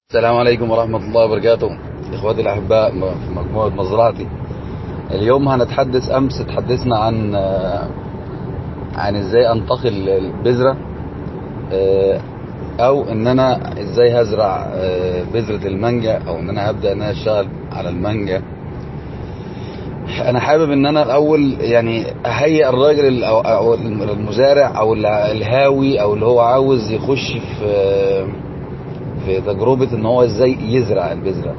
السلام عليكم ورحمة الله وبركاته. إخواتي الأحباء في مجموعة مزرعتي. اليوم أمس تحدثنا عن إزاي أنتقل البذرة، أو إن أنا إزاي هزرع بذرة المانجا، أو إن أنا هبدأ إن أنا أشتغل على المانجا. أنا حابب إن أنا الأول يعني أهيئ الراجل أو المزارع أو الهاوي أو اللي هو عاوز يخش في تجربة ان هو ازاي يزرع البذرة.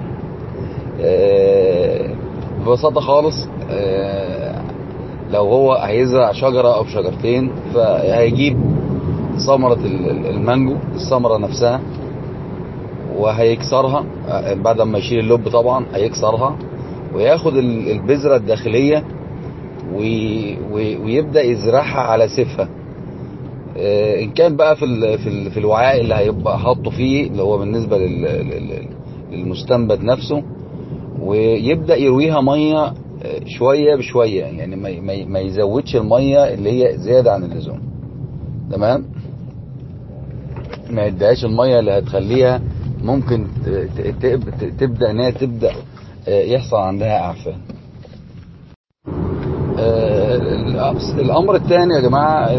ببساطة خالص، لو هو هيزرع شجرة او شجرتين فهيجيب ثمرة المانجو، الثمرة نفسها، وهيكسرها بعد ما يشيل اللب. طبعا هيكسرها وياخد البذرة الداخلية ويبدأ يزرعها على سفة. ان كان بقى في الوعاء اللي هيبقى حاطه فيه، اللي هو بالنسبه للمستنبت نفسه، ويبدا يرويها ميه شويه بشويه، يعني ما يزودش الميه اللي هي زياده عن اللزوم. تمام، ما يديهاش الميه اللي هتخليها ممكن تبدا ان هي يحصل عندها اعفان. الامر الثاني يا جماعه،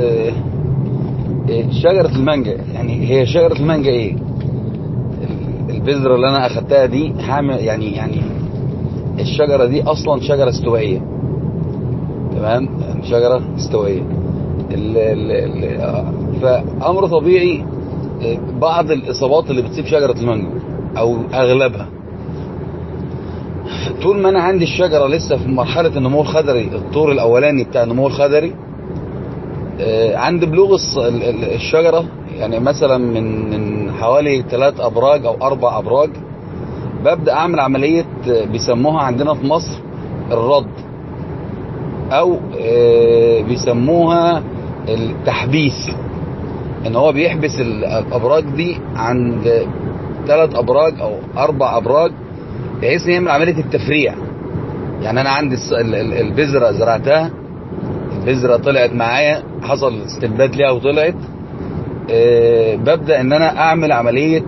شجرة المانجا. يعني هي شجرة المانجا ايه؟ البذرة اللي انا اخدتها دي يعني الشجرة دي اصلا شجرة استوائية. تمام، شجرة استوائية. فامر طبيعي بعض الاصابات اللي بتصيب شجرة المانجا او اغلبها، طول ما انا عندي الشجرة لسه في مرحلة النمو الخضري، الطور الاولاني بتاع النمو الخضري، عند بلوغ الشجرة، يعني مثلا من حوالي 3 أبراج أو 4 أبراج، ببدأ أعمل عملية بيسموها عندنا في مصر الرد، أو بيسموها التحبيس. إن هو بيحبس الأبراج دي عند 3 أبراج أو 4 أبراج، بحيث إن يعمل عملية التفريع. يعني أنا عندي البذرة زرعتها، البذرة طلعت معايا، حصل استنبات ليها وطلعت، ببدأ ان انا اعمل عملية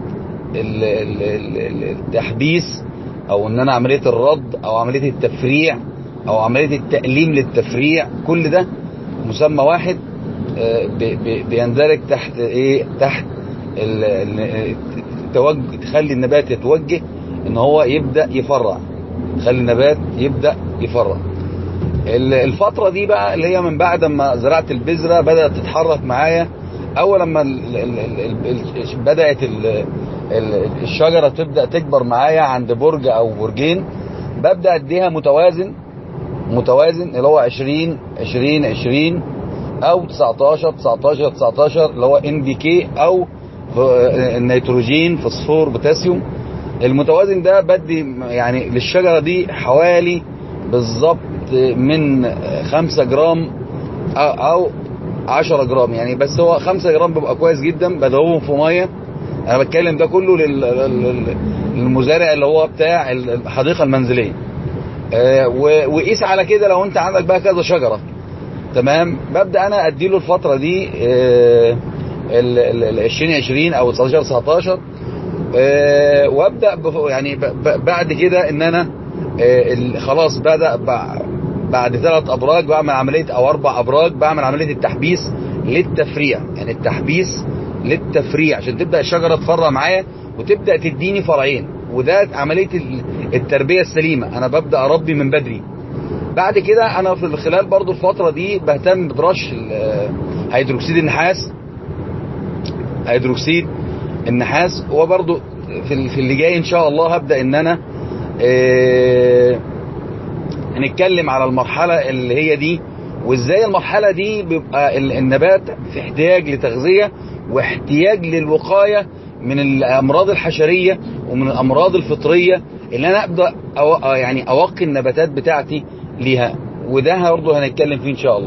التحبيس، او ان انا عملية الرد، او عملية التفريع، او عملية التأليم للتفريع. كل ده مسمى واحد، بيندرج تحت ايه؟ تحت تخلي النبات يتوجه ان هو يبدأ يفرع، تخلي النبات يبدأ يفرع. الفترة دي بقى اللي هي من بعد ما زرعت البذرة بدأت تتحرك معايا. اول لما بدأت الشجرة تبدأ تكبر معايا عند برج او برجين، ببدأ اديها متوازن اللي هو 20 20 20 او 19 19 19، اللي هو NPK او النيتروجين، فوسفور، بوتاسيوم. المتوازن ده بدي يعني للشجرة دي حوالي بالظبط من 5 جرام او 10 جرام يعني. بس هو 5 جرام بيبقى كويس جدا، بدوبهم في ميه. انا بتكلم ده كله للمزارع اللي هو بتاع الحديقه المنزليه. وقيس على كده لو انت عندك بقى كذا شجره. تمام، ببدا انا اديله الفتره دي ال 20 20 او 19 19، وابدا يعني بعد كده ان انا خلاص بدأ بعد 3 أبراج بعمل عملية، أو 4 أبراج بعمل عملية التحبيس للتفريع. يعني التحبيس للتفريع عشان تبدأ الشجرة تفرع معايا وتبدأ تديني فرعين. وده عملية التربية السليمة. أنا ببدأ أربي من بدري. بعد كده أنا في خلال برضو الفترة دي بهتم برش هيدروكسيد النحاس. وبرضو في اللي جاي إن شاء الله هبدأ إن أنا هنتكلم على المرحلة اللي هي دي، وازاي المرحلة دي بيبقى النبات في احتياج لتغذية واحتياج للوقاية من الأمراض الحشرية ومن الأمراض الفطرية، اللي أنا أبدأ يعني أوقي النباتات بتاعتي ليها. وده برضه هنتكلم فيه إن شاء الله.